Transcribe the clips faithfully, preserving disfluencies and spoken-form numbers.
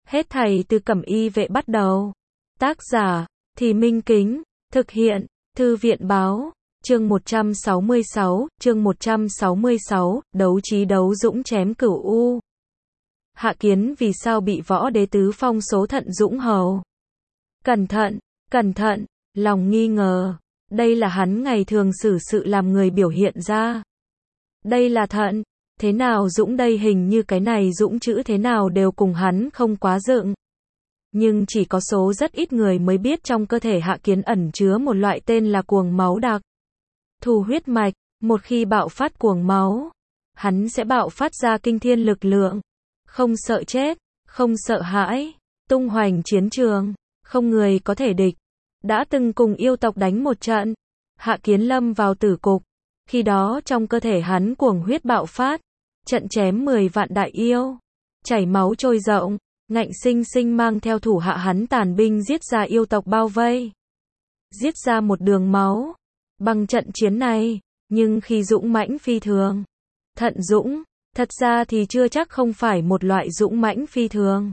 Hết thảy từ Cẩm Y Vệ bắt đầu. Tác giả, Thì Minh Kính, thực hiện, Thư viện Báo, chương một trăm sáu mươi sáu, chương một trăm sáu mươi sáu, đấu trí đấu dũng chém Cửu U. Hạ Kiến vì sao bị Võ Đế tứ phong số Thận Dũng hầu? Cẩn thận, cẩn thận, lòng nghi ngờ. Đây là hắn ngày thường xử sự làm người biểu hiện ra. Đây là thận, thế nào dũng đây, hình như cái này dũng chữ thế nào đều cùng hắn không quá dựng. Nhưng chỉ có số rất ít người mới biết trong cơ thể Hạ Kiến ẩn chứa một loại tên là cuồng máu đặc. Thù huyết mạch, một khi bạo phát cuồng máu, hắn sẽ bạo phát ra kinh thiên lực lượng. Không sợ chết, không sợ hãi, tung hoành chiến trường, không người có thể địch. Đã từng cùng yêu tộc đánh một trận, Hạ Kiến lâm vào tử cục. Khi đó trong cơ thể hắn cuồng huyết bạo phát, trận chém mười vạn đại yêu, chảy máu trôi rộng, ngạnh sinh sinh mang theo thủ hạ hắn tàn binh giết ra yêu tộc bao vây. Giết ra một đường máu. Bằng trận chiến này, nhưng khi dũng mãnh phi thường. Thận dũng, thật ra thì chưa chắc không phải một loại dũng mãnh phi thường.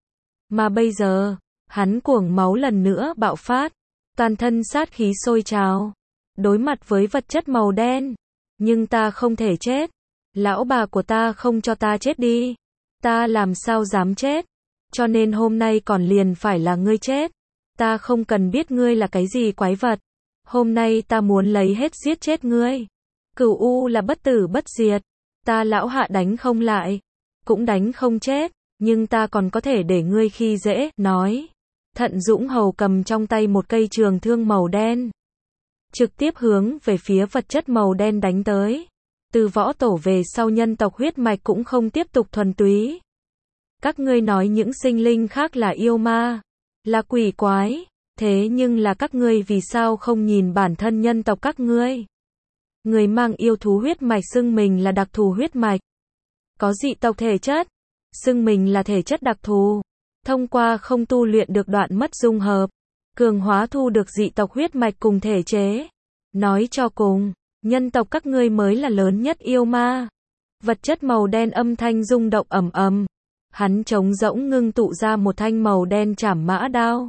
Mà bây giờ, hắn cuồng máu lần nữa bạo phát, toàn thân sát khí sôi trào. Đối mặt với vật chất màu đen, nhưng ta không thể chết. Lão bà của ta không cho ta chết đi. Ta làm sao dám chết? Cho nên hôm nay còn liền phải là ngươi chết. Ta không cần biết ngươi là cái gì quái vật. Hôm nay ta muốn lấy hết giết chết ngươi. Cửu U là bất tử bất diệt. Ta lão Hạ đánh không lại, cũng đánh không chết, nhưng ta còn có thể để ngươi khi dễ, nói. Thận Dũng hầu cầm trong tay một cây trường thương màu đen, trực tiếp hướng về phía vật chất màu đen đánh tới. Từ võ tổ về sau nhân tộc huyết mạch cũng không tiếp tục thuần túy. Các ngươi nói những sinh linh khác là yêu ma, là quỷ quái, thế nhưng là các ngươi vì sao không nhìn bản thân nhân tộc các ngươi? Người mang yêu thú huyết mạch xưng mình là đặc thù huyết mạch. Có dị tộc thể chất, xưng mình là thể chất đặc thù. Thông qua không tu luyện được đoạn mất dung hợp, cường hóa thu được dị tộc huyết mạch cùng thể chế. Nói cho cùng, nhân tộc các ngươi mới là lớn nhất yêu ma. Vật chất màu đen âm thanh rung động ầm ầm. Hắn trống rỗng ngưng tụ ra một thanh màu đen trảm mã đao.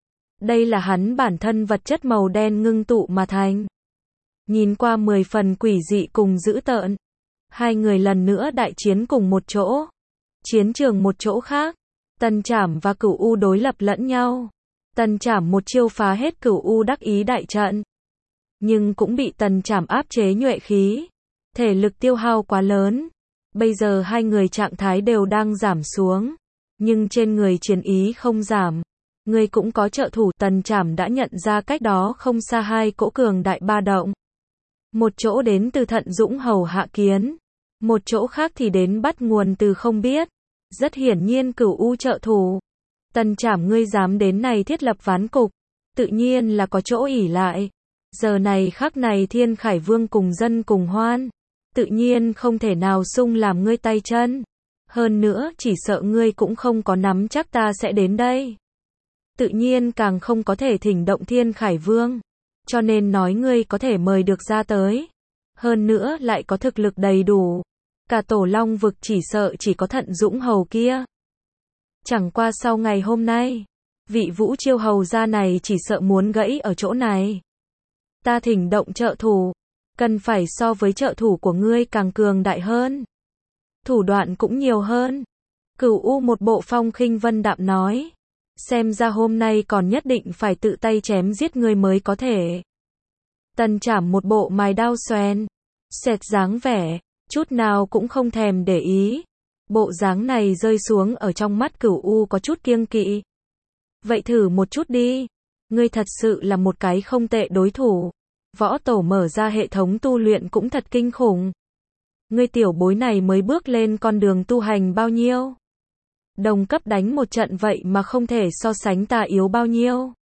Đây là hắn bản thân vật chất màu đen ngưng tụ mà thành. Nhìn qua mười phần quỷ dị cùng dữ tợn. Hai người lần nữa đại chiến cùng một chỗ. Chiến trường một chỗ khác. Tần Trảm và Cửu U đối lập lẫn nhau. Tần Trảm một chiêu phá hết Cửu U đắc ý đại trận. Nhưng cũng bị Tần Trảm áp chế nhuệ khí. Thể lực tiêu hao quá lớn. Bây giờ hai người trạng thái đều đang giảm xuống. Nhưng trên người chiến ý không giảm. Người cũng có trợ thủ. Tần Trảm đã nhận ra cách đó không xa hai cỗ cường đại ba động. Một chỗ đến từ Thận Dũng hầu Hạ Kiến. Một chỗ khác thì đến bắt nguồn từ không biết. Rất hiển nhiên Cửu U trợ thủ. Tần Trảm ngươi dám đến này thiết lập ván cục. Tự nhiên là có chỗ ỷ lại. Giờ này khắc này Thiên Khải Vương cùng dân cùng hoan. Tự nhiên không thể nào sung làm ngươi tay chân. Hơn nữa chỉ sợ ngươi cũng không có nắm chắc ta sẽ đến đây. Tự nhiên càng không có thể thỉnh động Thiên Khải Vương. Cho nên nói ngươi có thể mời được ra tới. Hơn nữa lại có thực lực đầy đủ. Cả Tổ Long vực chỉ sợ chỉ có Thận Dũng hầu kia. Chẳng qua sau ngày hôm nay, vị Vũ Chiêu hầu gia này chỉ sợ muốn gãy ở chỗ này. Ta thỉnh động trợ thủ, cần phải so với trợ thủ của ngươi càng cường đại hơn. Thủ đoạn cũng nhiều hơn. Cửu U một bộ phong khinh vân đạm nói. Xem ra hôm nay còn nhất định phải tự tay chém giết ngươi mới có thể. Tần Trảm một bộ mài đao xoèn, xẹt dáng vẻ, chút nào cũng không thèm để ý. Bộ dáng này rơi xuống ở trong mắt Cửu U có chút kiêng kỵ. Vậy thử một chút đi. Ngươi thật sự là một cái không tệ đối thủ. Võ tổ mở ra hệ thống tu luyện cũng thật kinh khủng. Ngươi tiểu bối này mới bước lên con đường tu hành bao nhiêu? Đồng cấp đánh một trận vậy mà không thể so sánh ta yếu bao nhiêu.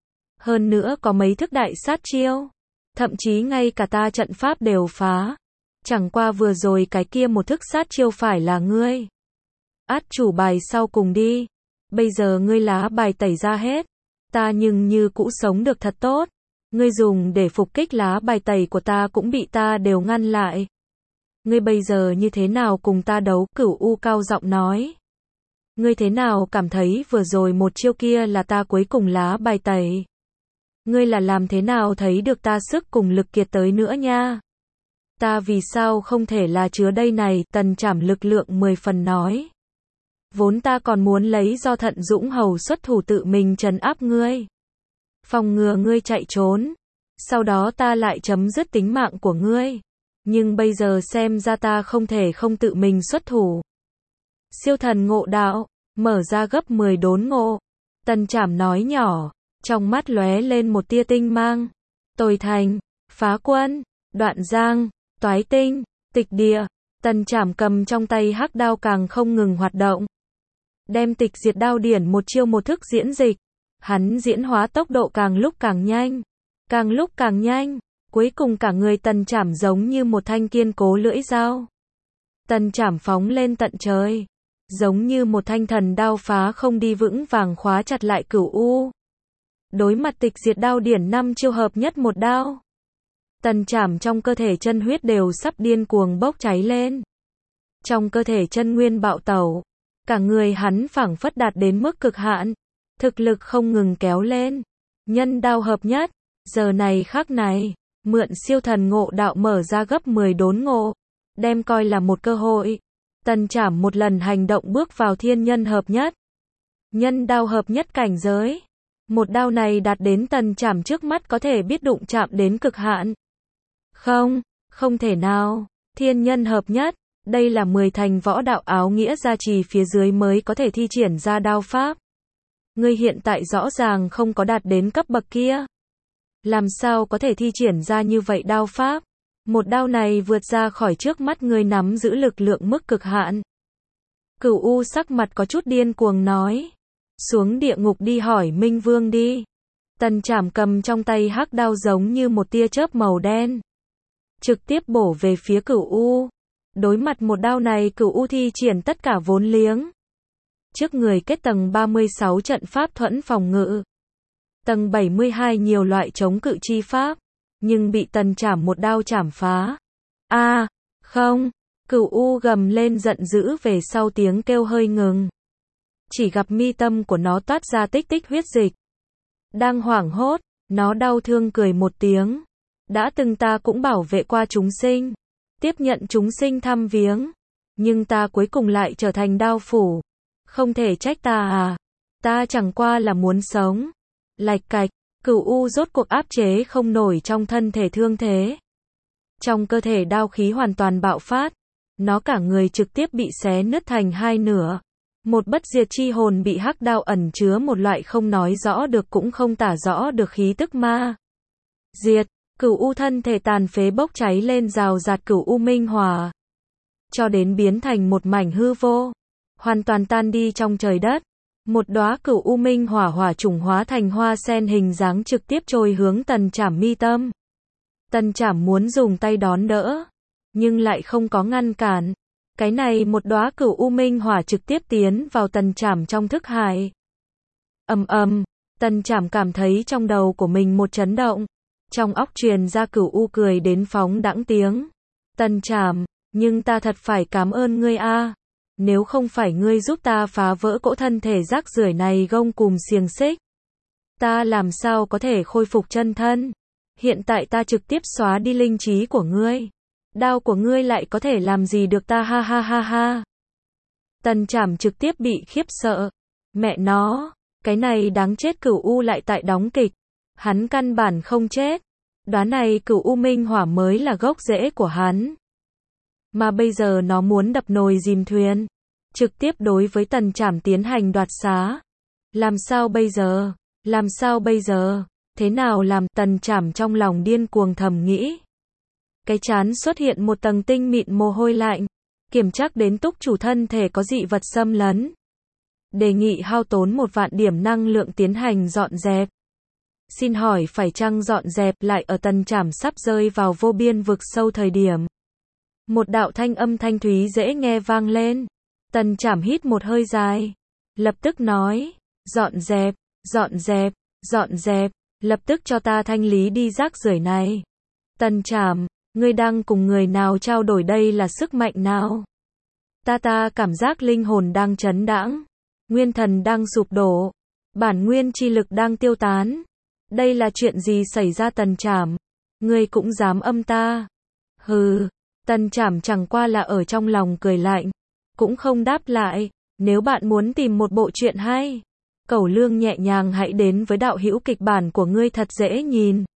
Hơn nữa có mấy thức đại sát chiêu. Thậm chí ngay cả ta trận pháp đều phá. Chẳng qua vừa rồi cái kia một thức sát chiêu phải là ngươi. Át chủ bài sau cùng đi. Bây giờ ngươi lá bài tẩy ra hết. Ta nhưng như cũ sống được thật tốt. Ngươi dùng để phục kích lá bài tẩy của ta cũng bị ta đều ngăn lại. Ngươi bây giờ như thế nào cùng ta đấu? Cửu U cao giọng nói. Ngươi thế nào cảm thấy vừa rồi một chiêu kia là ta cuối cùng lá bài tẩy? Ngươi là làm thế nào thấy được ta sức cùng lực kiệt tới nữa nha? Ta vì sao không thể là chứa đây này, Tần Trảm lực lượng mười phần nói. Vốn ta còn muốn lấy do Thận Dũng Hầu xuất thủ tự mình trấn áp ngươi. Phòng ngừa ngươi chạy trốn. Sau đó ta lại chấm dứt tính mạng của ngươi. Nhưng bây giờ xem ra ta không thể không tự mình xuất thủ. Siêu thần ngộ đạo, mở ra gấp mười đốn ngộ. Tần Trảm nói nhỏ, trong mắt lóe lên một tia tinh mang. Tồi Thành, Phá Quân, Đoạn Giang, Toái Tinh, Tịch Địa. Tần Trảm cầm trong tay hắc đao càng không ngừng hoạt động. Đem tịch diệt đao điển một chiêu một thức diễn dịch. Hắn diễn hóa tốc độ càng lúc càng nhanh. Càng lúc càng nhanh. Cuối cùng cả người Tần Trảm giống như một thanh kiên cố lưỡi dao. Tần Trảm phóng lên tận trời. Giống như một thanh thần đao phá không đi vững vàng khóa chặt lại Cửu U. Đối mặt tịch diệt đao điển năm chiêu hợp nhất một đao. Tần Trảm trong cơ thể chân huyết đều sắp điên cuồng bốc cháy lên. Trong cơ thể chân nguyên bạo tẩu. Cả người hắn phảng phất đạt đến mức cực hạn. Thực lực không ngừng kéo lên. Nhân đao hợp nhất. Giờ này khắc này. Mượn siêu thần ngộ đạo mở ra gấp mười đốn ngộ. Đem coi là một cơ hội. Tần Trảm một lần hành động bước vào thiên nhân hợp nhất. Nhân đao hợp nhất cảnh giới. Một đao này đạt đến Tần Trảm trước mắt có thể biết đụng chạm đến cực hạn. Không, không thể nào. Thiên nhân hợp nhất. Đây là mười thành võ đạo áo nghĩa gia trì phía dưới mới có thể thi triển ra đao pháp. Ngươi hiện tại rõ ràng không có đạt đến cấp bậc kia. Làm sao có thể thi triển ra như vậy đao pháp? Một đao này vượt ra khỏi trước mắt ngươi nắm giữ lực lượng mức cực hạn. Cửu U sắc mặt có chút điên cuồng nói. Xuống địa ngục đi hỏi Minh Vương đi. Tần Trảm cầm trong tay hắc đao giống như một tia chớp màu đen. Trực tiếp bổ về phía Cửu U. Đối mặt một đao này Cửu U thi triển tất cả vốn liếng. Trước người kết tầng ba mươi sáu trận pháp thuẫn phòng ngự. Tầng bảy mươi hai nhiều loại chống cự chi pháp. Nhưng bị Tần Trảm một đao chảm phá. A, à, không. Cửu U gầm lên giận dữ về sau tiếng kêu hơi ngừng. Chỉ gặp mi tâm của nó toát ra tích tích huyết dịch. Đang hoảng hốt, nó đau thương cười một tiếng. Đã từng ta cũng bảo vệ qua chúng sinh. Tiếp nhận chúng sinh thăm viếng. Nhưng ta cuối cùng lại trở thành đao phủ. Không thể trách ta à. Ta chẳng qua là muốn sống. Lạch cạch, Cửu U rốt cuộc áp chế không nổi trong thân thể thương thế. Trong cơ thể đao khí hoàn toàn bạo phát. Nó cả người trực tiếp bị xé nứt thành hai nửa. Một bất diệt chi hồn bị hắc đao ẩn chứa một loại không nói rõ được cũng không tả rõ được khí tức ma. Diệt, Cửu U thân thể tàn phế bốc cháy lên rào rạt Cửu U minh hỏa. Cho đến biến thành một mảnh hư vô. Hoàn toàn tan đi trong trời đất. Một đóa Cửu U minh hỏa hỏa trùng hóa thành hoa sen hình dáng trực tiếp trôi hướng Tần Trảm mi tâm. Tần Trảm muốn dùng tay đón đỡ. Nhưng lại không có ngăn cản. Cái này một đóa Cửu U minh hỏa trực tiếp tiến vào Tần Trảm trong thức hải. Ầm ầm, Tần Trảm cảm thấy trong đầu của mình một chấn động. Trong óc truyền ra Cửu U cười đến phóng đãng tiếng. Tần Trảm, nhưng ta thật phải cảm ơn ngươi a. Nếu không phải ngươi giúp ta phá vỡ cỗ thân thể rác rưởi này gông cùm xiềng xích. Ta làm sao có thể khôi phục chân thân. Hiện tại ta trực tiếp xóa đi linh trí của ngươi. Đao của ngươi lại có thể làm gì được ta ha ha ha ha. Tần Trảm trực tiếp bị khiếp sợ. Mẹ nó, cái này đáng chết Cửu U lại tại đóng kịch. Hắn căn bản không chết. Đoán này Cửu U minh hỏa mới là gốc rễ của hắn. Mà bây giờ nó muốn đập nồi dìm thuyền. Trực tiếp đối với Tần Trảm tiến hành đoạt xá. Làm sao bây giờ? Làm sao bây giờ? Thế nào làm? Tần Trảm trong lòng điên cuồng thầm nghĩ. Cái trán xuất hiện một tầng tinh mịn mồ hôi lạnh. Kiểm trắc đến túc chủ thân thể có dị vật xâm lấn. Đề nghị hao tốn một vạn điểm năng lượng tiến hành dọn dẹp. Xin hỏi phải chăng dọn dẹp lại ở Tần Trảm sắp rơi vào vô biên vực sâu thời điểm. Một đạo thanh âm thanh thúy dễ nghe vang lên. Tần Trảm hít một hơi dài. Lập tức nói. Dọn dẹp, dọn dẹp, dọn dẹp. Lập tức cho ta thanh lý đi rác rưởi này. Tần Trảm, ngươi đang cùng người nào trao đổi đây là sức mạnh nào? Ta ta cảm giác linh hồn đang chấn đãng. Nguyên thần đang sụp đổ. Bản nguyên chi lực đang tiêu tán. Đây là chuyện gì xảy ra Tần Trảm? Ngươi cũng dám âm ta? Hừ, Tần Trảm chẳng qua là ở trong lòng cười lạnh, cũng không đáp lại. Nếu bạn muốn tìm một bộ truyện hay, Cẩu Lương nhẹ nhàng hãy đến với đạo hữu kịch bản của ngươi thật dễ nhìn.